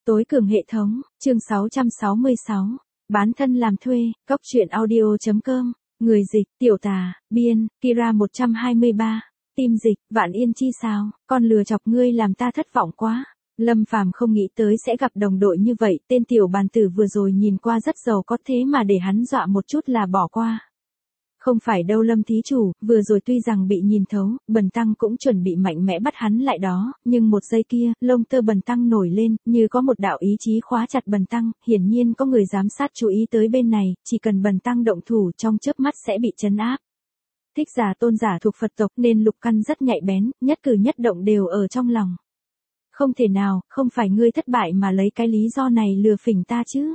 Tối cường hệ thống, chương 666. Bán thân làm thuê, góc truyện audio.com. Người dịch, tiểu tà, biên, Kira 123. Tim dịch, Vạn Yên chi sao, con lừa chọc ngươi làm ta thất vọng quá. Lâm Phàm không nghĩ tới sẽ gặp đồng đội như vậy, tên tiểu bàn tử vừa rồi nhìn qua rất giàu có thế mà để hắn dọa một chút là bỏ qua. Không phải đâu Lâm thí chủ, vừa rồi tuy rằng bị nhìn thấu, Bần Tăng cũng chuẩn bị mạnh mẽ bắt hắn lại đó, nhưng một giây kia, lông tơ Bần Tăng nổi lên, như có một đạo ý chí khóa chặt Bần Tăng, hiển nhiên có người giám sát chú ý tới bên này, chỉ cần Bần Tăng động thủ trong chớp mắt sẽ bị trấn áp. Thích giả tôn giả thuộc Phật tộc nên lục căn rất nhạy bén, nhất cử nhất động đều ở trong lòng. Không thể nào, không phải ngươi thất bại mà lấy cái lý do này lừa phỉnh ta chứ.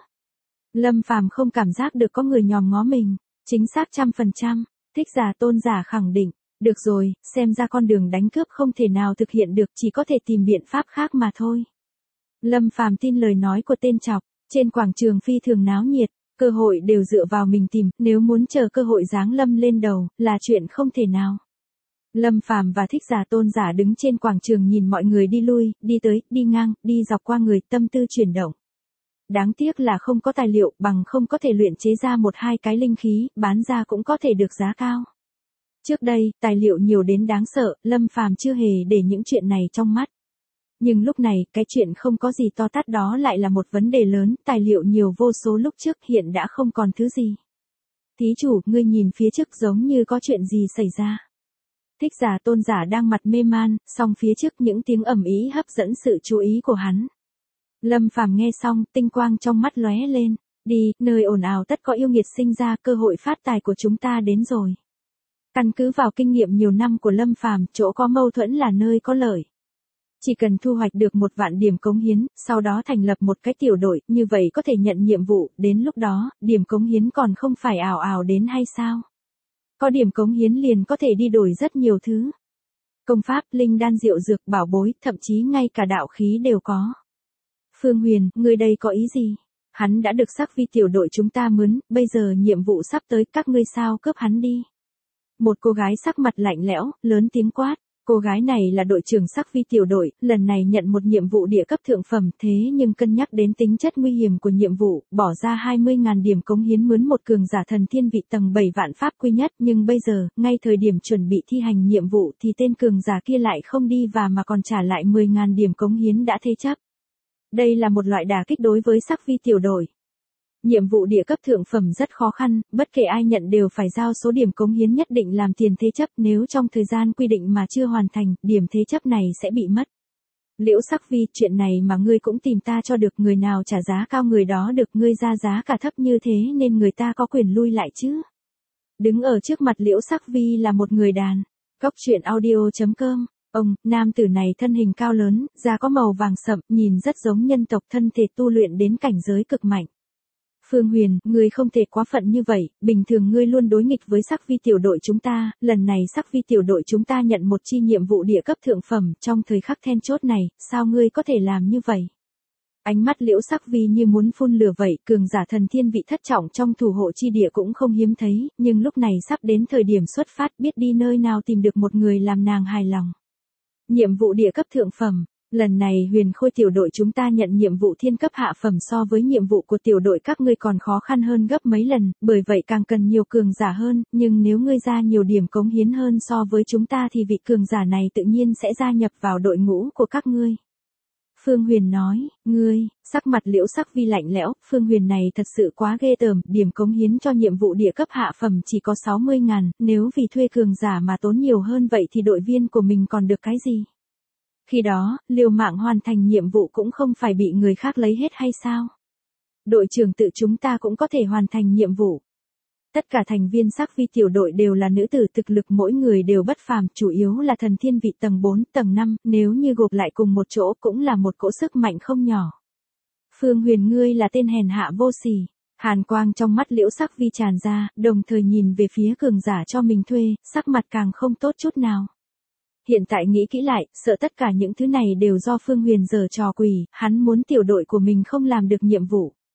Lâm Phàm không cảm giác được có người nhòm ngó mình. Chính xác 100%, thích giả tôn giả khẳng định, được rồi, xem ra con đường đánh cướp không thể nào thực hiện được, chỉ có thể tìm biện pháp khác mà thôi. Lâm Phàm tin lời nói của tên chọc, trên quảng trường phi thường náo nhiệt, cơ hội đều dựa vào mình tìm, nếu muốn chờ cơ hội giáng lâm lên đầu, là chuyện không thể nào. Lâm Phàm và thích giả tôn giả đứng trên quảng trường nhìn mọi người đi lui, đi tới, đi ngang, đi dọc qua người, tâm tư chuyển động. Đáng tiếc là không có tài liệu, bằng không có thể luyện chế ra một hai cái linh khí, bán ra cũng có thể được giá cao. Trước đây, tài liệu nhiều đến đáng sợ, Lâm Phàm chưa hề để những chuyện này trong mắt. Nhưng lúc này, cái chuyện không có gì to tát đó lại là một vấn đề lớn, tài liệu nhiều vô số lúc trước hiện đã không còn thứ gì. Thí chủ, ngươi nhìn phía trước giống như có chuyện gì xảy ra. Thích giả tôn giả đang mặt mê man, song phía trước những tiếng ầm ĩ hấp dẫn sự chú ý của hắn. Lâm Phàm nghe xong, tinh quang trong mắt lóe lên, đi, nơi ồn ào tất có yêu nghiệt sinh ra, cơ hội phát tài của chúng ta đến rồi. Căn cứ vào kinh nghiệm nhiều năm của Lâm Phàm, chỗ có mâu thuẫn là nơi có lợi. Chỉ cần thu hoạch được 1.000 điểm cống hiến, sau đó thành lập một cái tiểu đội, như vậy có thể nhận nhiệm vụ, đến lúc đó, điểm cống hiến còn không phải ào ào đến hay sao? Có điểm cống hiến liền có thể đi đổi rất nhiều thứ. Công pháp, linh đan diệu dược, bảo bối, thậm chí ngay cả đạo khí đều có. Phương Huyền, ngươi đây có ý gì? Hắn đã được sắc vi tiểu đội chúng ta mướn, bây giờ nhiệm vụ sắp tới, các ngươi sao cướp hắn đi? Một cô gái sắc mặt lạnh lẽo, lớn tiếng quát. Cô gái này là đội trưởng sắc vi tiểu đội, lần này nhận một nhiệm vụ địa cấp thượng phẩm, thế nhưng cân nhắc đến tính chất nguy hiểm của nhiệm vụ, bỏ ra 20.000 điểm cống hiến mướn một cường giả thần thiên vị tầng 7 vạn pháp quy nhất, nhưng bây giờ, ngay thời điểm chuẩn bị thi hành nhiệm vụ thì tên cường giả kia lại không đi và mà còn trả lại 10.000 điểm cống hiến đã thế chấp. Đây là một loại đả kích đối với sắc vi tiểu đội. Nhiệm vụ địa cấp thượng phẩm rất khó khăn, bất kể ai nhận đều phải giao số điểm cống hiến nhất định làm tiền thế chấp, nếu trong thời gian quy định mà chưa hoàn thành, điểm thế chấp này sẽ bị mất. Liễu Sắc Vi, chuyện này mà ngươi cũng tìm ta cho được, người nào trả giá cao người đó được, ngươi ra giá cả thấp như thế nên người ta có quyền lui lại chứ. Đứng ở trước mặt Liễu Sắc Vi là một người đàn. Góc truyện audio.com. Ông, nam tử này thân hình cao lớn, da có màu vàng sậm, nhìn rất giống nhân tộc, thân thể tu luyện đến cảnh giới cực mạnh. Phương Huyền, ngươi không thể quá phận như vậy, bình thường ngươi luôn đối nghịch với sắc vi tiểu đội chúng ta, lần này sắc vi tiểu đội chúng ta nhận một chi nhiệm vụ địa cấp thượng phẩm, trong thời khắc then chốt này, sao ngươi có thể làm như vậy? Ánh mắt Liễu Sắc Vi như muốn phun lửa vậy, cường giả thần thiên vị thất trọng trong thủ hộ chi địa cũng không hiếm thấy, nhưng lúc này sắp đến thời điểm xuất phát, biết đi nơi nào tìm được một người làm nàng hài lòng. Nhiệm vụ địa cấp thượng phẩm. Lần này Huyền Khôi tiểu đội chúng ta nhận nhiệm vụ thiên cấp hạ phẩm, so với nhiệm vụ của tiểu đội các ngươi còn khó khăn hơn gấp mấy lần, bởi vậy càng cần nhiều cường giả hơn, nhưng nếu ngươi ra nhiều điểm cống hiến hơn so với chúng ta thì vị cường giả này tự nhiên sẽ gia nhập vào đội ngũ của các ngươi. Phương Huyền nói, ngươi, sắc mặt Liễu Sắc Vi lạnh lẽo, Phương Huyền này thật sự quá ghê tởm, điểm cống hiến cho nhiệm vụ địa cấp hạ phẩm chỉ có 60.000, nếu vì thuê cường giả mà tốn nhiều hơn vậy thì đội viên của mình còn được cái gì? Khi đó, liều mạng hoàn thành nhiệm vụ cũng không phải bị người khác lấy hết hay sao? Đội trưởng tự chúng ta cũng có thể hoàn thành nhiệm vụ. Tất cả thành viên sắc vi tiểu đội đều là nữ tử, thực lực mỗi người đều bất phàm, chủ yếu là thần thiên vị tầng 4, tầng 5, nếu như gộp lại cùng một chỗ cũng là một cỗ sức mạnh không nhỏ. Phương Huyền, ngươi là tên hèn hạ vô sỉ. Hàn quang trong mắt Liễu Sắc Vi tràn ra, đồng thời nhìn về phía cường giả cho mình thuê, sắc mặt càng không tốt chút nào. Hiện tại nghĩ kỹ lại, sợ tất cả những thứ này đều do Phương Huyền giở trò quỷ, hắn muốn tiểu đội của mình không làm được nhiệm vụ.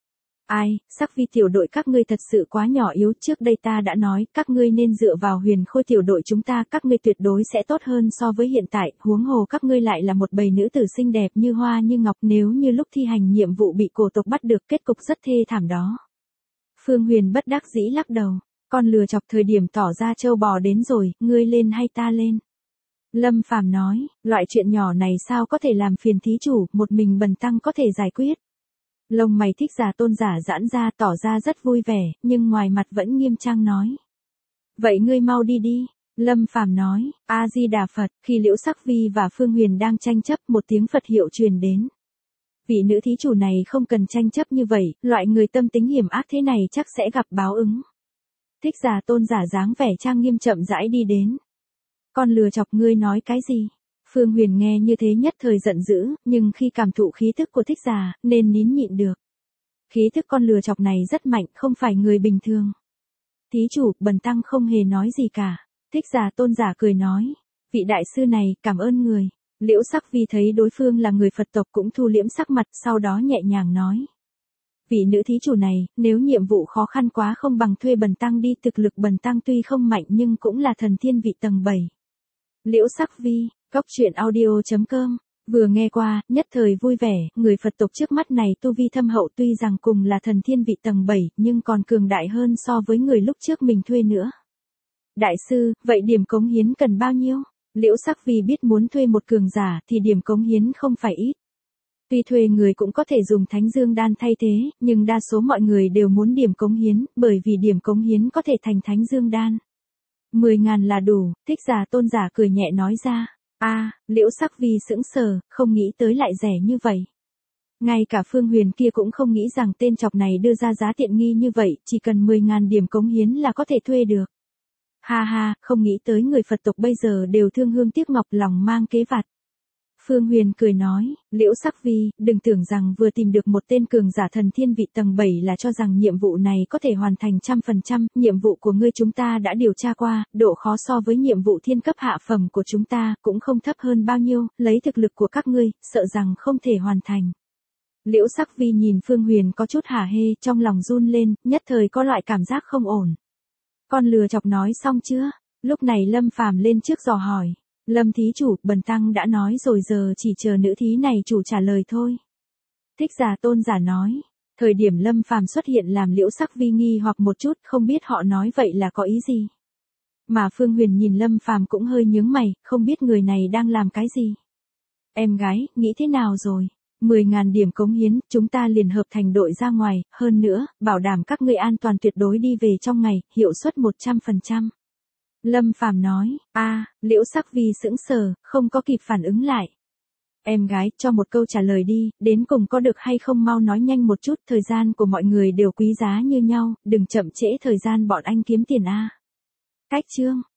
Ai, Sắc Vi tiểu đội các ngươi thật sự quá nhỏ yếu, trước đây ta đã nói, các ngươi nên dựa vào Huyền Khôi tiểu đội chúng ta, các ngươi tuyệt đối sẽ tốt hơn so với hiện tại, huống hồ các ngươi lại là một bầy nữ tử xinh đẹp như hoa như ngọc, nếu như lúc thi hành nhiệm vụ bị cổ tộc bắt được, kết cục rất thê thảm đó. Phương Huyền bất đắc dĩ lắc đầu, con lừa chọc thời điểm tỏ ra trâu bò đến rồi, ngươi lên hay ta lên? Lâm Phàm nói, loại chuyện nhỏ này sao có thể làm phiền thí chủ, một mình bần tăng có thể giải quyết. Lông mày Thích Giả Tôn giả giãn ra tỏ ra rất vui vẻ, nhưng ngoài mặt vẫn nghiêm trang nói. Vậy ngươi mau đi đi. Lâm Phàm nói, A-di-đà Phật, khi Liễu Sắc Vi và Phương Huyền đang tranh chấp một tiếng Phật hiệu truyền đến. Vị nữ thí chủ này không cần tranh chấp như vậy, loại người tâm tính hiểm ác thế này chắc sẽ gặp báo ứng. Thích Giả Tôn giả dáng vẻ trang nghiêm chậm rãi đi đến. Con lừa chọc ngươi nói cái gì? Phương Huyền nghe như thế nhất thời giận dữ, nhưng khi cảm thụ khí thức của Thích Giả, nên nín nhịn được. Khí thức con lừa chọc này rất mạnh, không phải người bình thường. Thí chủ, bần tăng không hề nói gì cả. Thích Giả Tôn giả cười nói. Vị đại sư này, cảm ơn người. Liễu Sắc Vi thấy đối phương là người Phật tộc cũng thu liễm sắc mặt, sau đó nhẹ nhàng nói. Vị nữ thí chủ này, nếu nhiệm vụ khó khăn quá không bằng thuê bần tăng đi, thực lực bần tăng tuy không mạnh nhưng cũng là thần thiên vị tầng 7. Liễu Sắc Vi, Cốc.audio.com, vừa nghe qua, nhất thời vui vẻ, người Phật tộc trước mắt này tu vi thâm hậu tuy rằng cùng là thần thiên vị tầng 7, nhưng còn cường đại hơn so với người lúc trước mình thuê nữa. Đại sư, vậy điểm cống hiến cần bao nhiêu? Liễu Sắc Vi biết muốn thuê một cường giả thì điểm cống hiến không phải ít. Tuy thuê người cũng có thể dùng Thánh Dương Đan thay thế, nhưng đa số mọi người đều muốn điểm cống hiến, bởi vì điểm cống hiến có thể thành Thánh Dương Đan. 10.000 là đủ, Thích Giả Tôn giả cười nhẹ nói ra. Liễu Sắc Vi sững sờ, không nghĩ tới lại rẻ như vậy. Ngay cả Phương Huyền kia cũng không nghĩ rằng tên chọc này đưa ra giá tiện nghi như vậy, chỉ cần 10.000 điểm cống hiến là có thể thuê được. Ha ha, không nghĩ tới người Phật tộc bây giờ đều thương hương tiếc ngọc, lòng mang kế vặt. Phương Huyền cười nói, Liễu Sắc Vi, đừng tưởng rằng vừa tìm được một tên cường giả thần thiên vị tầng 7 là cho rằng nhiệm vụ này có thể hoàn thành 100%, nhiệm vụ của ngươi chúng ta đã điều tra qua, độ khó so với nhiệm vụ thiên cấp hạ phẩm của chúng ta cũng không thấp hơn bao nhiêu, lấy thực lực của các ngươi, sợ rằng không thể hoàn thành. Liễu Sắc Vi nhìn Phương Huyền có chút hả hê, trong lòng run lên, nhất thời có loại cảm giác không ổn. Con lừa chọc nói xong chưa? Lúc này Lâm Phàm lên trước dò hỏi. Lâm thí chủ, bần tăng đã nói rồi, giờ chỉ chờ nữ thí này chủ trả lời thôi. Thích Giả Tôn giả nói. Thời điểm Lâm Phàm xuất hiện làm Liễu Sắc Vi nghi hoặc một chút, không biết họ nói vậy là có ý gì. Mà Phương Huyền nhìn Lâm Phàm cũng hơi nhướng mày, không biết người này đang làm cái gì. Em gái, nghĩ thế nào rồi? 10.000 điểm cống hiến, chúng ta liền hợp thành đội ra ngoài, hơn nữa, bảo đảm các ngươi an toàn tuyệt đối đi về trong ngày, hiệu suất 100%. Lâm Phàm nói, Liễu Sắc Vi sững sờ, không có kịp phản ứng lại. Em gái, cho một câu trả lời đi, đến cùng có được hay không mau nói nhanh một chút, thời gian của mọi người đều quý giá như nhau, đừng chậm trễ thời gian bọn anh kiếm tiền a. Cách chương.